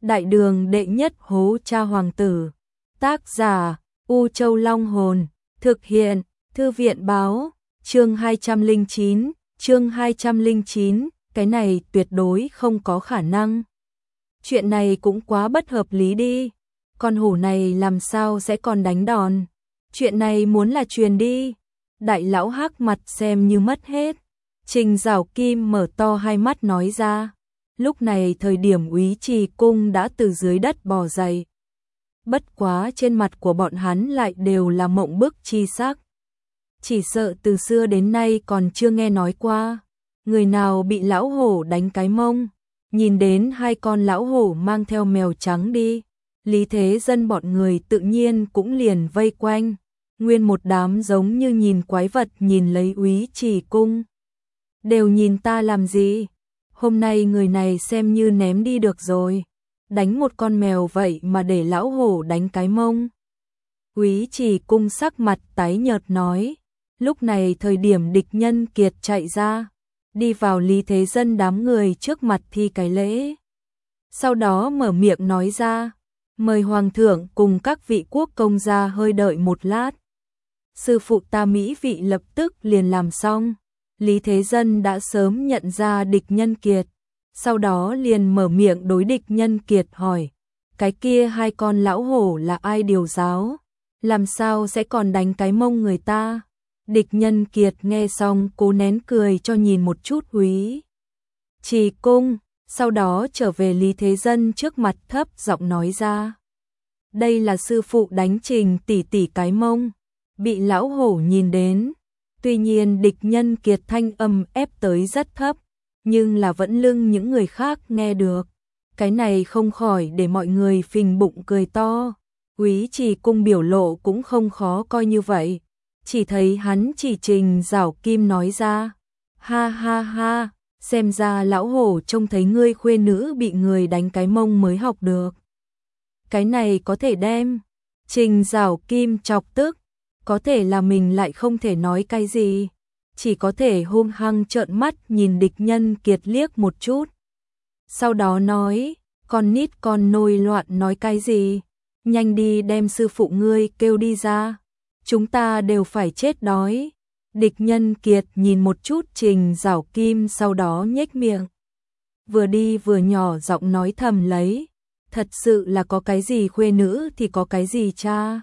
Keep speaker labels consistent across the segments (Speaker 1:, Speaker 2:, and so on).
Speaker 1: Đại đường đệ nhất hố cha hoàng tử. Tác giả U Châu Long Hồn. Thực hiện Thư viện Báo. Chương 209. Chương 209. Cái này tuyệt đối không có khả năng. Chuyện này cũng quá bất hợp lý đi. Con hổ này làm sao sẽ còn đánh đòn. Chuyện này muốn là truyền đi. Đại lão hắc mặt xem như mất hết. Trình Giảo Kim mở to hai mắt nói ra. Lúc này thời điểm Úy Trì Cung đã từ dưới đất bò dậy. Bất quá trên mặt của bọn hắn lại đều là mộng bức chi sắc. Chỉ sợ từ xưa đến nay còn chưa nghe nói qua. Người nào bị lão hổ đánh cái mông. Nhìn đến hai con lão hổ mang theo mèo trắng đi. Lý Thế Dân bọn người tự nhiên cũng liền vây quanh. Nguyên một đám giống như nhìn quái vật nhìn lấy Úy Trì Cung. Đều nhìn ta làm gì? Hôm nay người này xem như ném đi được rồi. Đánh một con mèo vậy mà để lão hổ đánh cái mông. Úy Trì Cung sắc mặt tái nhợt nói. Lúc này thời điểm địch nhân kiệt chạy ra. Đi vào Lý Thế Dân đám người trước mặt thi cái lễ. Sau đó mở miệng nói ra. Mời Hoàng thượng cùng các vị quốc công gia hơi đợi một lát. Sư phụ ta mỹ vị lập tức liền làm xong. Lý Thế Dân đã sớm nhận ra địch nhân kiệt. Sau đó liền mở miệng đối địch nhân kiệt hỏi. Cái kia hai con lão hổ là ai điều giáo? Làm sao sẽ còn đánh cái mông người ta? Địch nhân kiệt nghe xong cố nén cười cho nhìn một chút Úy Trì Cung. Sau đó trở về Lý Thế Dân trước mặt thấp giọng nói ra. Đây là sư phụ đánh Trình tỷ tỷ cái mông. Bị lão hổ nhìn đến. Tuy nhiên địch nhân kiệt thanh âm ép tới rất thấp. Nhưng là vẫn lưng những người khác nghe được. Cái này không khỏi để mọi người phình bụng cười to. Úy Trì Cung biểu lộ cũng không khó coi như vậy. Chỉ thấy hắn chỉ Trình Giảo Kim nói ra. Ha ha ha, xem ra lão hổ trông thấy ngươi khuê nữ bị người đánh cái mông mới học được. Cái này có thể đem. Trình Giảo Kim chọc tức. Có thể là mình lại không thể nói cái gì. Chỉ có thể hung hăng trợn mắt nhìn địch nhân kiệt liếc một chút. Sau đó nói, con nít con nôi loạn nói cái gì. Nhanh đi đem sư phụ ngươi kêu đi ra. Chúng ta đều phải chết đói. Địch nhân kiệt nhìn một chút Trình Giảo Kim sau đó nhếch miệng. Vừa đi vừa nhỏ giọng nói thầm lấy. Thật sự là có cái gì khuê nữ thì có cái gì cha.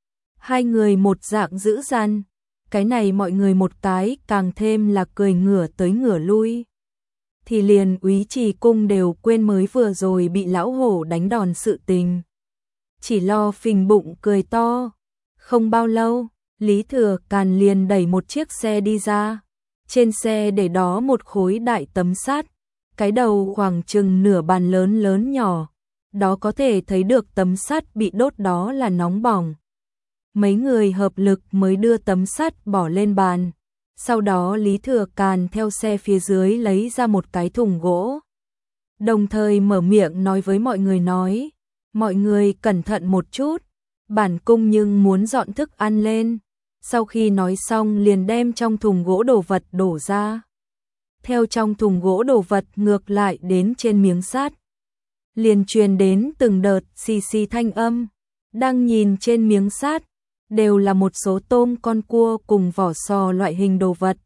Speaker 1: Hai người một dạng dữ dằn. Cái này mọi người một cái càng thêm là cười ngửa tới ngửa lui. Thì liền Úy Trì Cung đều quên mới vừa rồi bị lão hổ đánh đòn sự tình. Chỉ lo phình bụng cười to. Không bao lâu, Lý Thừa Càn liền đẩy một chiếc xe đi ra. Trên xe để đó một khối đại tấm sắt. Cái đầu khoảng chừng nửa bàn lớn lớn nhỏ. Đó có thể thấy được tấm sắt bị đốt đó là nóng bỏng. Mấy người hợp lực mới đưa tấm sắt bỏ lên bàn. Sau đó Lý Thừa Càn theo xe phía dưới lấy ra một cái thùng gỗ. Đồng thời mở miệng nói với mọi người nói. Mọi người cẩn thận một chút. Bản cung nhưng muốn dọn thức ăn lên. Sau khi nói xong liền đem trong thùng gỗ đồ vật đổ ra. Theo trong thùng gỗ đồ vật ngược lại đến trên miếng sắt. Liền truyền đến từng đợt xì xì thanh âm. Đang nhìn trên miếng sắt. Đều là một số tôm con cua cùng vỏ sò loại hình đồ vật.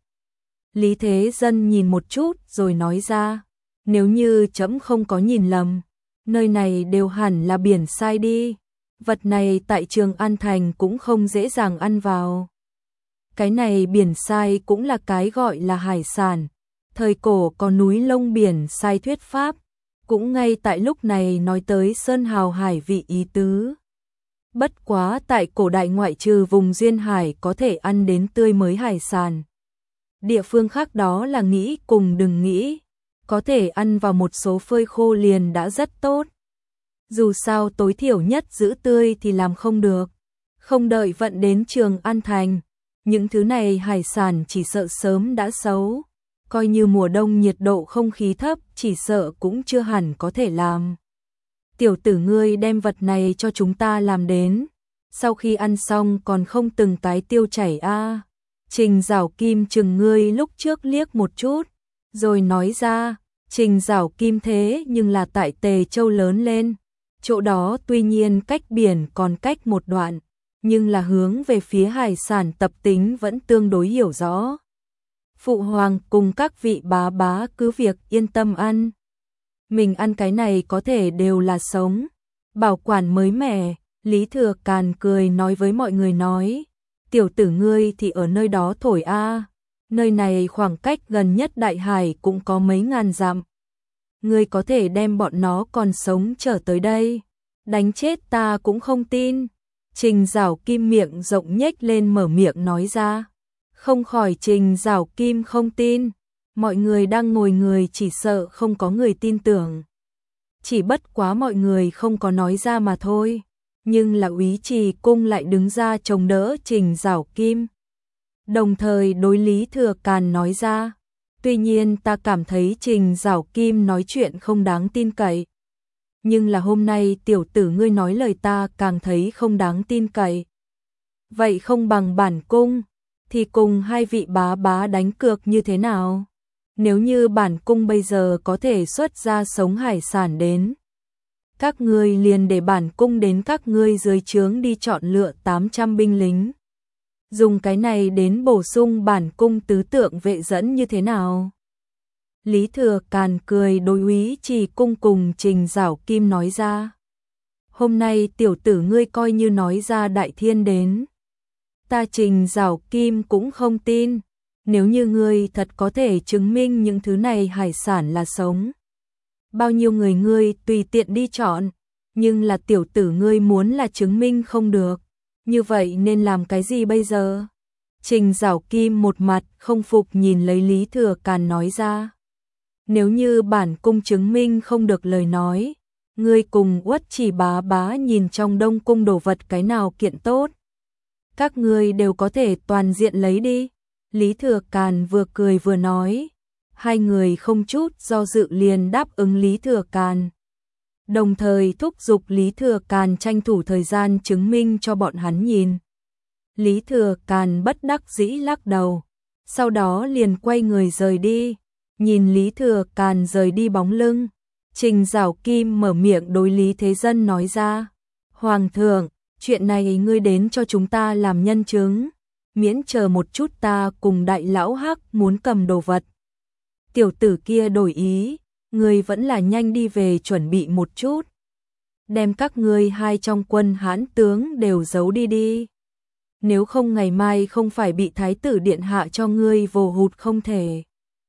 Speaker 1: Lý Thế Dân nhìn một chút rồi nói ra. Nếu như trẫm không có nhìn lầm. Nơi này đều hẳn là biển sai đi. Vật này tại Trường An Thành cũng không dễ dàng ăn vào. Cái này biển sai cũng là cái gọi là hải sản. Thời cổ có núi lông biển sai thuyết pháp. Cũng ngay tại lúc này nói tới sơn hào hải vị ý tứ. Bất quá tại cổ đại ngoại trừ vùng duyên hải có thể ăn đến tươi mới hải sản. Địa phương khác đó là nghĩ cùng đừng nghĩ. Có thể ăn vào một số phơi khô liền đã rất tốt. Dù sao tối thiểu nhất giữ tươi thì làm không được. Không đợi vận đến Trường An Thành. Những thứ này hải sản chỉ sợ sớm đã xấu. Coi như mùa đông nhiệt độ không khí thấp chỉ sợ cũng chưa hẳn có thể làm. Tiểu tử ngươi đem vật này cho chúng ta làm đến. Sau khi ăn xong còn không từng cái tiêu chảy a. Trình Giảo Kim chừng ngươi lúc trước liếc một chút. Rồi nói ra. Trình Giảo Kim thế nhưng là tại Tề Châu lớn lên. Chỗ đó tuy nhiên cách biển còn cách một đoạn, nhưng là hướng về phía hải sản tập tính vẫn tương đối hiểu rõ. Phụ hoàng cùng các vị bá bá cứ việc yên tâm ăn. Mình ăn cái này có thể đều là sống, bảo quản mới mẻ. Lý Thừa Càn cười nói với mọi người nói, tiểu tử ngươi thì ở nơi đó thổi a, nơi này khoảng cách gần nhất đại hải cũng có mấy ngàn dặm. Ngươi có thể đem bọn nó còn sống trở tới đây, đánh chết ta cũng không tin. Trình Giảo Kim miệng rộng nhếch lên mở miệng nói ra. Không khỏi Trình Giảo Kim không tin, mọi người đang ngồi người chỉ sợ không có người tin tưởng. Chỉ bất quá mọi người không có nói ra mà thôi, nhưng là Úy Trì Cung lại đứng ra chống đỡ Trình Giảo Kim. Đồng thời đối Lý Thừa Càn nói ra, tuy nhiên ta cảm thấy Trình Giảo Kim nói chuyện không đáng tin cậy. Nhưng là hôm nay tiểu tử ngươi nói lời ta càng thấy không đáng tin cậy. Vậy không bằng bản cung, thì cùng hai vị bá bá đánh cược như thế nào? Nếu như bản cung bây giờ có thể xuất ra sống hải sản đến, các ngươi liền để bản cung đến các ngươi dưới trướng đi chọn lựa 800 binh lính. Dùng cái này đến bổ sung bản cung tứ tượng vệ dẫn như thế nào? Lý Thừa Càn cười đối Úy Trì Cung cùng Trình Giảo Kim nói ra. Hôm nay tiểu tử ngươi coi như nói ra đại thiên đến. Ta Trình Giảo Kim cũng không tin, nếu như ngươi thật có thể chứng minh những thứ này hải sản là sống. Bao nhiêu người ngươi tùy tiện đi chọn, nhưng là tiểu tử ngươi muốn là chứng minh không được. Như vậy nên làm cái gì bây giờ? Trình Giảo Kim một mặt không phục nhìn lấy Lý Thừa Càn nói ra. Nếu như bản cung chứng minh không được lời nói, ngươi cùng Uất Chỉ bá bá nhìn trong Đông cung đồ vật cái nào kiện tốt. Các ngươi đều có thể toàn diện lấy đi. Lý Thừa Càn vừa cười vừa nói. Hai người không chút do dự liền đáp ứng Lý Thừa Càn. Đồng thời thúc giục Lý Thừa Càn tranh thủ thời gian chứng minh cho bọn hắn nhìn. Lý Thừa Càn bất đắc dĩ lắc đầu, sau đó liền quay người rời đi. Nhìn Lý Thừa Càn rời đi bóng lưng, Trình Giảo Kim mở miệng đối Lý Thế Dân nói ra. Hoàng thượng, chuyện này ngươi đến cho chúng ta làm nhân chứng, miễn chờ một chút ta cùng đại lão Hắc muốn cầm đồ vật. Tiểu tử kia đổi ý, ngươi vẫn là nhanh đi về chuẩn bị một chút. Đem các ngươi hai trong quân hãn tướng đều giấu đi đi. Nếu không ngày mai không phải bị thái tử điện hạ cho ngươi vồ hụt không thể.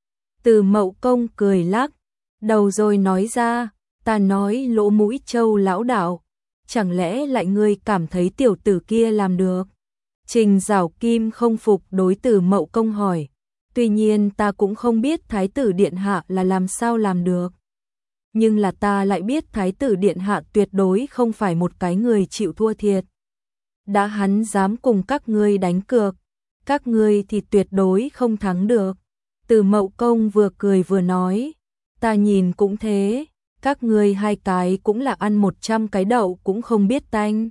Speaker 1: Từ Mậu Công cười lắc đầu rồi nói ra, ta nói lỗ mũi Châu lão đạo, chẳng lẽ lại ngươi cảm thấy tiểu tử kia làm được? Trình Giảo Kim không phục đối Từ Mậu Công hỏi, tuy nhiên ta cũng không biết thái tử điện hạ là làm sao làm được. Nhưng là ta lại biết thái tử điện hạ tuyệt đối không phải một cái người chịu thua thiệt. Đã hắn dám cùng các ngươi đánh cược, các ngươi thì tuyệt đối không thắng được. Từ Mậu Công vừa cười vừa nói, ta nhìn cũng thế, các ngươi hai cái cũng là ăn 100 cái đậu cũng không biết tanh.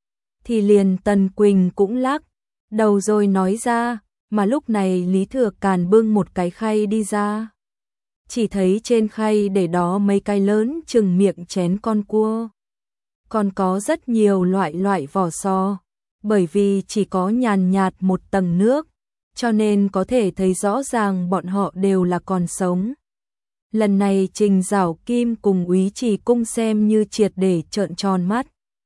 Speaker 1: Thì liền Tần Quỳnh cũng lắc đầu rồi nói ra, mà lúc này Lý Thừa Càn bưng một cái khay đi ra. Chỉ thấy trên khay để đó mấy cái lớn chừng miệng chén con cua. Còn có rất nhiều loại vỏ sò, bởi vì chỉ có nhàn nhạt một tầng nước, cho nên có thể thấy rõ ràng bọn họ đều là còn sống. Lần này Trình Giảo Kim cùng Úy Trì Cung xem như triệt để trợn tròn mắt.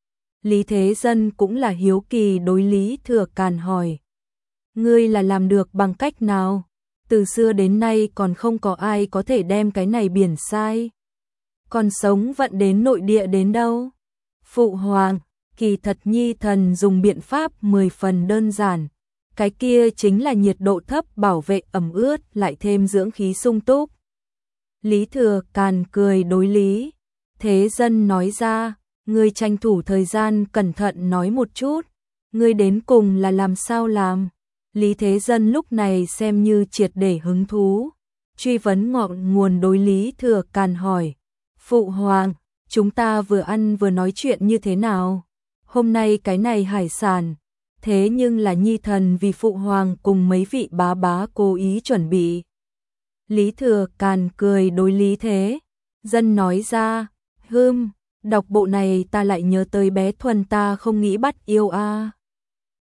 Speaker 1: Lý Thế Dân cũng là hiếu kỳ đối Lý Thừa Càn hỏi. Ngươi là làm được bằng cách nào? Từ xưa đến nay còn không có ai có thể đem cái này biển sai. Còn sống vận đến nội địa đến đâu? Phụ hoàng, kỳ thật nhi thần dùng biện pháp 10 phần đơn giản. Cái kia chính là nhiệt độ thấp bảo vệ ẩm ướt lại thêm dưỡng khí sung túc. Lý Thừa Càn cười đối Lý Thế Dân nói ra, ngươi tranh thủ thời gian cẩn thận nói một chút, ngươi đến cùng là làm sao làm? Lý Thế Dân lúc này xem như triệt để hứng thú, truy vấn ngọn nguồn đối Lý Thừa Càn hỏi, phụ hoàng, chúng ta vừa ăn vừa nói chuyện như thế nào? Hôm nay cái này hải sản, thế nhưng là nhi thần vì phụ hoàng cùng mấy vị bá bá cố ý chuẩn bị. Lý Thừa Càn cười đối Lý Thế Dân nói ra, Đọc bộ này ta lại nhớ tới bé Thuần, ta không nghĩ bắt yêu a.